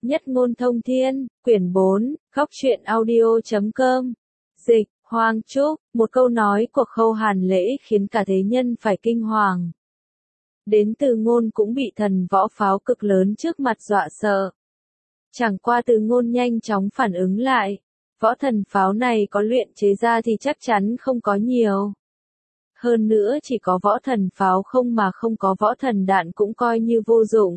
Nhất ngôn thông thiên, quyển 4, góc truyện audio.com. Dịch, Hoàng Trúc, một câu nói của Khâu Hàn Lễ khiến cả thế nhân phải kinh hoàng. Đến Từ Ngôn cũng bị thần võ pháo cực lớn trước mặt dọa sợ. Chẳng qua Từ Ngôn nhanh chóng phản ứng lại, võ thần pháo này có luyện chế ra thì chắc chắn không có nhiều. Hơn nữa chỉ có võ thần pháo không mà không có võ thần đạn cũng coi như vô dụng.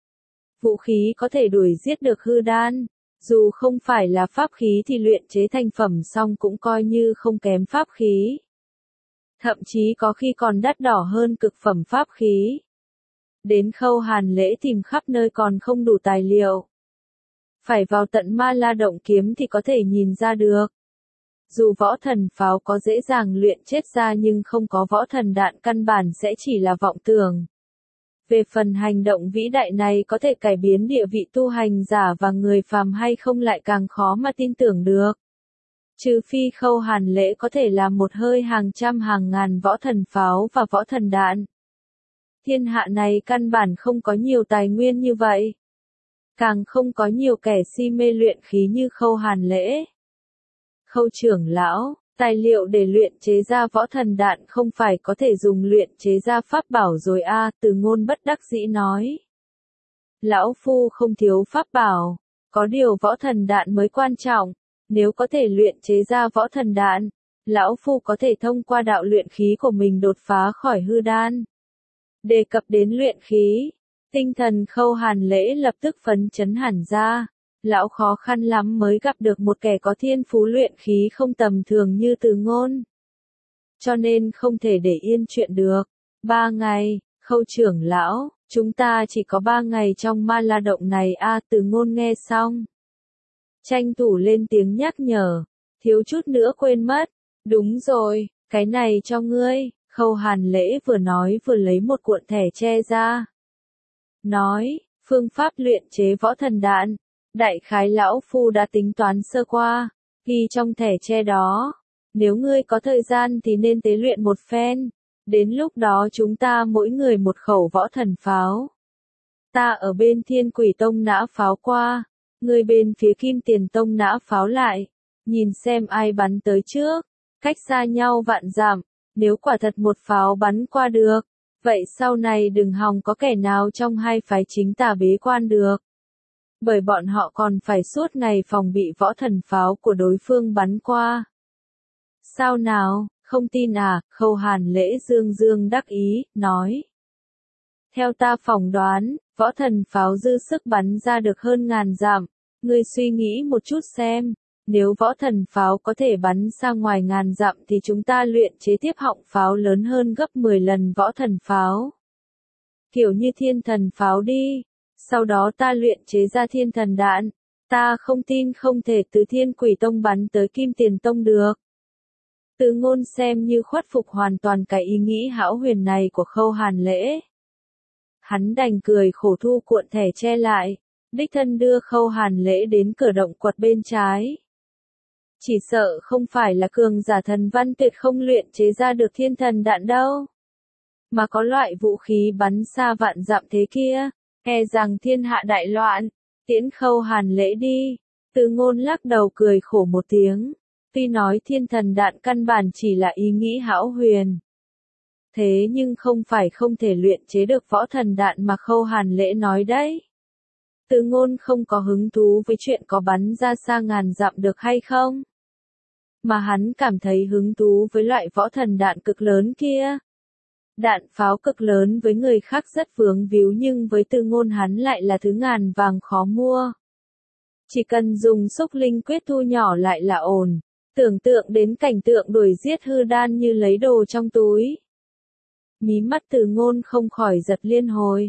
Vũ khí có thể đuổi giết được hư đan, dù không phải là pháp khí thì luyện chế thành phẩm xong cũng coi như không kém pháp khí. Thậm chí có khi còn đắt đỏ hơn cực phẩm pháp khí. Đến Khâu Hàn Lễ tìm khắp nơi còn không đủ tài liệu. Phải vào tận Ma La Động kiếm thì có thể nhìn ra được. Dù võ thần pháo có dễ dàng luyện chết ra nhưng không có võ thần đạn căn bản sẽ chỉ là vọng tưởng. Về phần hành động vĩ đại này có thể cải biến địa vị tu hành giả và người phàm hay không lại càng khó mà tin tưởng được. Trừ phi Khâu Hàn Lễ có thể làm một hơi hàng trăm hàng ngàn võ thần pháo và võ thần đạn. Thiên hạ này căn bản không có nhiều tài nguyên như vậy. Càng không có nhiều kẻ si mê luyện khí như Khâu Hàn Lễ. Khâu trưởng lão, tài liệu để luyện chế ra võ thần đạn không phải có thể dùng luyện chế ra pháp bảo rồi à, Từ Ngôn bất đắc dĩ nói. Lão phu không thiếu pháp bảo, có điều võ thần đạn mới quan trọng, nếu có thể luyện chế ra võ thần đạn, lão phu có thể thông qua đạo luyện khí của mình đột phá khỏi hư đan. Đề cập đến luyện khí, tinh thần Khâu Hàn Lễ lập tức phấn chấn hẳn ra. Lão khó khăn lắm mới gặp được một kẻ có thiên phú luyện khí không tầm thường như Từ Ngôn. Cho nên không thể để yên chuyện được. 3 ngày, Khâu trưởng lão, chúng ta chỉ có 3 ngày trong Ma La Động này à, Từ Ngôn nghe xong. Tranh thủ lên tiếng nhắc nhở, thiếu chút nữa quên mất. Đúng rồi, cái này cho ngươi. Khâu Hàn Lễ vừa nói vừa lấy một cuộn thẻ tre ra. Nói, phương pháp luyện chế võ thần đạn. Đại khái lão phu đã tính toán sơ qua, ghi trong thẻ tre đó. Nếu ngươi có thời gian thì nên tế luyện một phen. Đến lúc đó chúng ta mỗi người một khẩu võ thần pháo. Ta ở bên Thiên Quỷ Tông nã pháo qua, ngươi bên phía Kim Tiền Tông nã pháo lại. Nhìn xem ai bắn tới trước, cách xa nhau vạn dặm. Nếu quả thật một pháo bắn qua được, vậy sau này đừng hòng có kẻ nào trong hai phái chính tà bế quan được. Bởi bọn họ còn phải suốt ngày phòng bị võ thần pháo của đối phương bắn qua. Sao nào, không tin à? Khâu Hàn Lễ dương dương đắc ý, nói. Theo ta phỏng đoán, võ thần pháo dư sức bắn ra được hơn ngàn dặm. Ngươi suy nghĩ một chút xem, nếu võ thần pháo có thể bắn xa ngoài ngàn dặm thì chúng ta luyện chế tiếp họng pháo lớn hơn gấp 10 lần võ thần pháo. Kiểu như thiên thần pháo đi. Sau đó ta luyện chế ra thiên thần đạn, ta không tin không thể từ Thiên Quỷ Tông bắn tới Kim Tiền Tông được. Từ Ngôn xem như khuất phục hoàn toàn cái ý nghĩ hão huyền này của Khâu Hàn Lễ. Hắn đành cười khổ thu cuộn thẻ che lại, đích thân đưa Khâu Hàn Lễ đến cửa động quật bên trái. Chỉ sợ không phải là cường giả thần văn tuyệt không luyện chế ra được thiên thần đạn đâu. Mà có loại vũ khí bắn xa vạn dặm thế kia. E rằng thiên hạ đại loạn, tiễn Khâu Hàn Lễ đi. Từ Ngôn lắc đầu cười khổ một tiếng. Tuy nói thiên thần đạn căn bản chỉ là ý nghĩ hão huyền. Thế nhưng không phải không thể luyện chế được võ thần đạn mà Khâu Hàn Lễ nói đấy. Từ Ngôn không có hứng thú với chuyện có bắn ra xa ngàn dặm được hay không. Mà hắn cảm thấy hứng thú với loại võ thần đạn cực lớn kia. Đạn pháo cực lớn với người khác rất vướng víu nhưng với Từ Ngôn hắn lại là thứ ngàn vàng khó mua. Chỉ cần dùng xúc linh quyết thu nhỏ lại là ổn. Tưởng tượng đến cảnh tượng đuổi giết hư đan như lấy đồ trong túi. Mí mắt Từ Ngôn không khỏi giật liên hồi.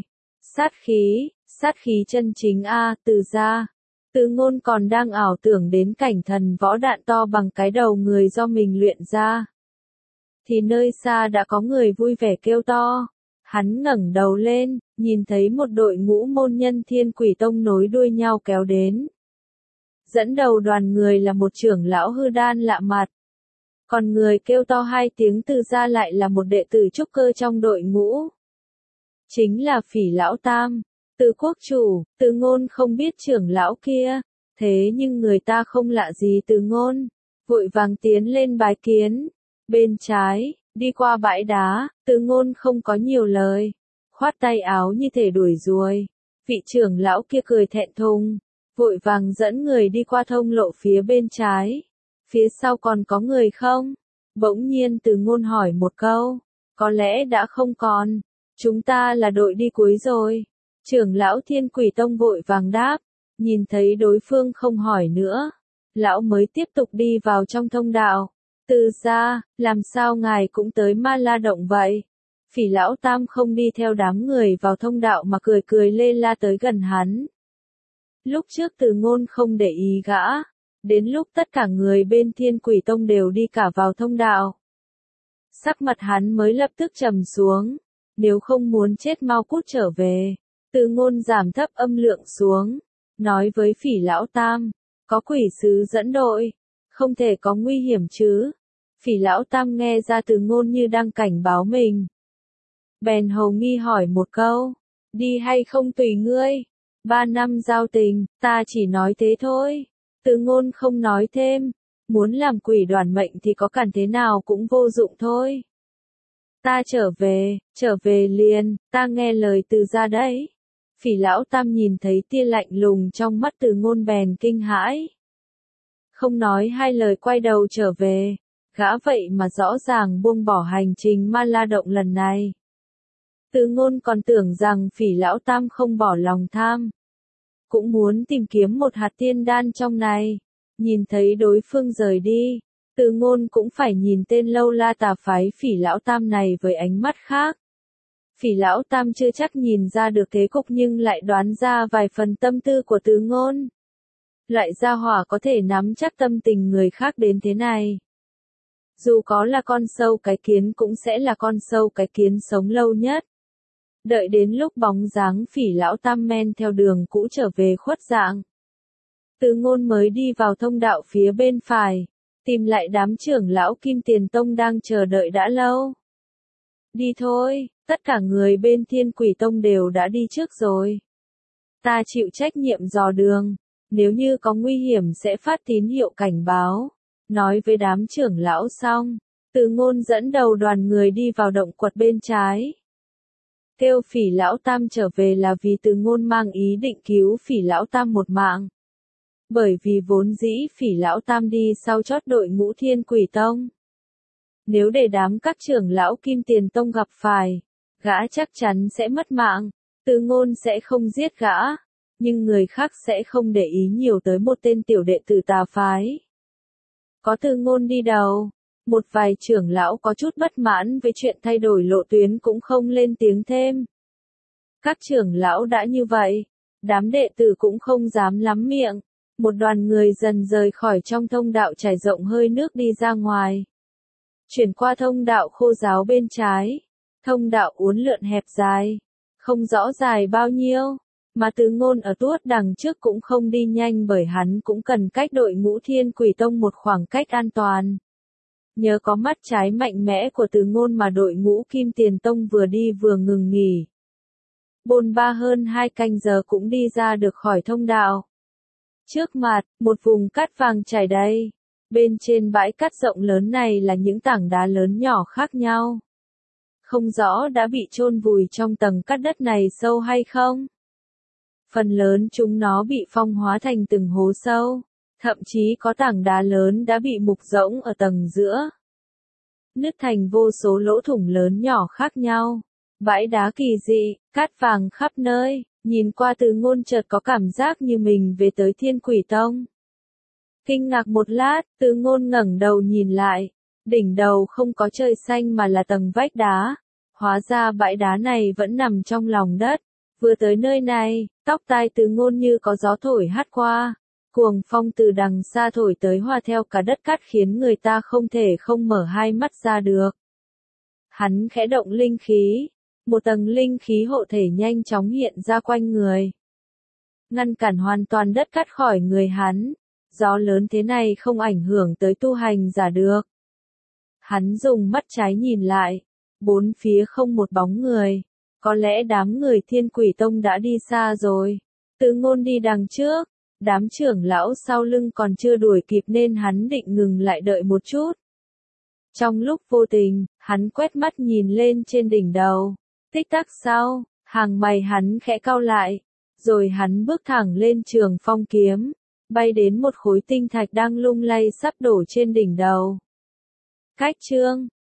Sát khí chân chính a, Từ gia. Từ Ngôn còn đang ảo tưởng đến cảnh thần võ đạn to bằng cái đầu người do mình luyện ra. Thì nơi xa đã có người vui vẻ kêu to. Hắn ngẩng đầu lên, nhìn thấy một đội ngũ môn nhân Thiên Quỷ Tông nối đuôi nhau kéo đến. Dẫn đầu đoàn người là một trưởng lão hư đan lạ mặt. Còn người kêu to 2 tiếng Từ gia lại là một đệ tử trúc cơ trong đội ngũ. Chính là Phỉ Lão Tam. Từ quốc chủ, Từ Ngôn không biết trưởng lão kia, thế nhưng người ta không lạ gì Từ Ngôn, vội vàng tiến lên bái kiến. Bên trái, đi qua bãi đá, Từ Ngôn không có nhiều lời, khoát tay áo như thể đuổi ruồi. Vị trưởng lão kia cười thẹn thùng, vội vàng dẫn người đi qua thông lộ phía bên trái. Phía sau còn có người không? Bỗng nhiên Từ Ngôn hỏi một câu, có lẽ đã không còn, chúng ta là đội đi cuối rồi. Trưởng lão Thiên Quỷ Tông vội vàng đáp, nhìn thấy đối phương không hỏi nữa, lão mới tiếp tục đi vào trong thông đạo. Từ gia, làm sao ngài cũng tới Ma La Động vậy? Phỉ lão tam không đi theo đám người vào thông đạo mà cười cười lê la tới gần hắn. Lúc trước Từ Ngôn không để ý gã, đến lúc tất cả người bên Thiên Quỷ Tông đều đi cả vào thông đạo. Sắc mặt hắn mới lập tức trầm xuống, nếu không muốn chết mau cút trở về. Từ Ngôn giảm thấp âm lượng xuống, nói với Phỉ lão tam, có quỷ sứ dẫn đội, không thể có nguy hiểm chứ. Phỉ lão tam nghe ra Từ Ngôn như đang cảnh báo mình. Bèn hầu nghi hỏi một câu, đi hay không tùy ngươi, 3 năm giao tình, ta chỉ nói thế thôi. Từ Ngôn không nói thêm, muốn làm quỷ đoàn mệnh thì có cản thế nào cũng vô dụng thôi. Ta trở về liền, ta nghe lời Từ gia đấy. Phỉ lão tam nhìn thấy tia lạnh lùng trong mắt Từ Ngôn bèn kinh hãi. Không nói hai lời quay đầu trở về, gã vậy mà rõ ràng buông bỏ hành trình Ma La Động lần này. Từ Ngôn còn tưởng rằng Phỉ lão tam không bỏ lòng tham, cũng muốn tìm kiếm một hạt tiên đan trong này. Nhìn thấy đối phương rời đi, Từ Ngôn cũng phải nhìn tên lâu la tà phái Phỉ lão tam này với ánh mắt khác. Phỉ lão tam chưa chắc nhìn ra được thế cục nhưng lại đoán ra vài phần tâm tư của Từ Ngôn. Loại gia hỏa có thể nắm chắc tâm tình người khác đến thế này. Dù có là con sâu cái kiến cũng sẽ là con sâu cái kiến sống lâu nhất. Đợi đến lúc bóng dáng Phỉ lão tam men theo đường cũ trở về khuất dạng, Từ Ngôn mới đi vào thông đạo phía bên phải, tìm lại đám trưởng lão Kim Tiền Tông đang chờ đợi đã lâu. Đi thôi, tất cả người bên Thiên Quỷ Tông đều đã đi trước rồi. Ta chịu trách nhiệm dò đường, nếu như có nguy hiểm sẽ phát tín hiệu cảnh báo. Nói với đám trưởng lão xong, Từ Ngôn dẫn đầu đoàn người đi vào động quật bên trái. Kêu Phỉ lão tam trở về là vì Từ Ngôn mang ý định cứu Phỉ lão tam một mạng. Bởi vì vốn dĩ Phỉ lão tam đi sau chót đội ngũ Thiên Quỷ Tông. Nếu để đám các trưởng lão Kim Tiền Tông gặp phải, gã chắc chắn sẽ mất mạng. Từ Ngôn sẽ không giết gã, nhưng người khác sẽ không để ý nhiều tới một tên tiểu đệ tử tà phái. Có Từ Ngôn đi đầu, một vài trưởng lão có chút bất mãn với chuyện thay đổi lộ tuyến cũng không lên tiếng thêm. Các trưởng lão đã như vậy, đám đệ tử cũng không dám lắm miệng. Một đoàn người dần rời khỏi trong thông đạo trải rộng hơi nước đi ra ngoài. Chuyển qua thông đạo khô ráo bên trái. Thông đạo uốn lượn hẹp dài, không rõ dài bao nhiêu, mà Từ Ngôn ở tuốt đằng trước cũng không đi nhanh bởi hắn cũng cần cách đội ngũ Thiên Quỷ Tông một khoảng cách an toàn. Nhờ có mắt trái mạnh mẽ của Từ Ngôn mà đội ngũ Kim Tiền Tông vừa đi vừa ngừng nghỉ. Bôn ba hơn 2 canh giờ cũng đi ra được khỏi thông đạo. Trước mặt, một vùng cát vàng trải đầy. Bên trên bãi cát rộng lớn này là những tảng đá lớn nhỏ khác nhau. Không rõ đã bị chôn vùi trong tầng cát đất này sâu hay không. Phần lớn chúng nó bị phong hóa thành từng hố sâu. Thậm chí có tảng đá lớn đã bị mục rỗng ở tầng giữa. Nứt thành vô số lỗ thủng lớn nhỏ khác nhau. Bãi đá kỳ dị, cát vàng khắp nơi. Nhìn qua Từ Ngôn chợt có cảm giác như mình về tới Thiên Quỷ Tông. Kinh ngạc một lát, Từ Ngôn ngẩng đầu nhìn lại. Đỉnh đầu không có trời xanh mà là tầng vách đá. Hóa ra bãi đá này vẫn nằm trong lòng đất. Vừa tới nơi này, tóc tai Từ Ngôn như có gió thổi hắt qua. Cuồng phong từ đằng xa thổi tới hòa theo cả đất cát khiến người ta không thể không mở hai mắt ra được. Hắn khẽ động linh khí. Một tầng linh khí hộ thể nhanh chóng hiện ra quanh người. Ngăn cản hoàn toàn đất cát khỏi người hắn. Gió lớn thế này không ảnh hưởng tới tu hành giả được. Hắn dùng mắt trái nhìn lại. Bốn phía không một bóng người. Có lẽ đám người Thiên Quỷ Tông đã đi xa rồi. Tự Ngôn đi đằng trước, đám trưởng lão sau lưng còn chưa đuổi kịp nên hắn định ngừng lại đợi một chút. Trong lúc vô tình, hắn quét mắt nhìn lên trên đỉnh đầu. Tích tắc sau, hàng mày hắn khẽ cau lại. Rồi hắn bước thẳng lên Trường Phong kiếm, bay đến một khối tinh thạch đang lung lay sắp đổ trên đỉnh đầu. Cách chương